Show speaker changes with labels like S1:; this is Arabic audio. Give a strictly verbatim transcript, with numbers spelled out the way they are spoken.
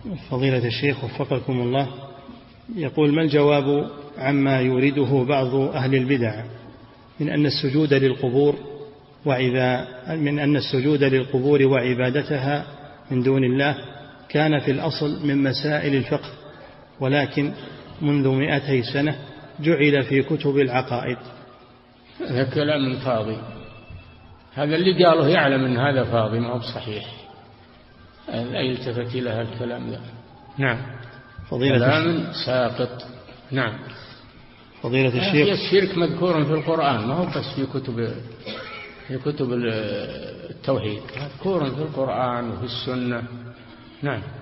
S1: فضيلة الشيخ وفقكم الله، يقول: ما الجواب عما يورده بعض أهل البدع من أن السجود للقبور من أن السجود للقبور وعبادتها من دون الله كان في الأصل من مسائل الفقه، ولكن منذ مئتي سنة جعل في كتب العقائد؟
S2: هذا كلام فاضي، هذا اللي قاله يعلم أن هذا فاضي ما هو بصحيح، لا يلتفت إلى هذا الكلام ده. نعم،
S1: فضيلة
S2: كلام ساقط. نعم.
S1: فضيلة الشيخ،
S2: الشرك مذكور في القرآن، ما هو بس في كتب في كتب التوحيد، مذكور في القرآن وفي السنة. نعم.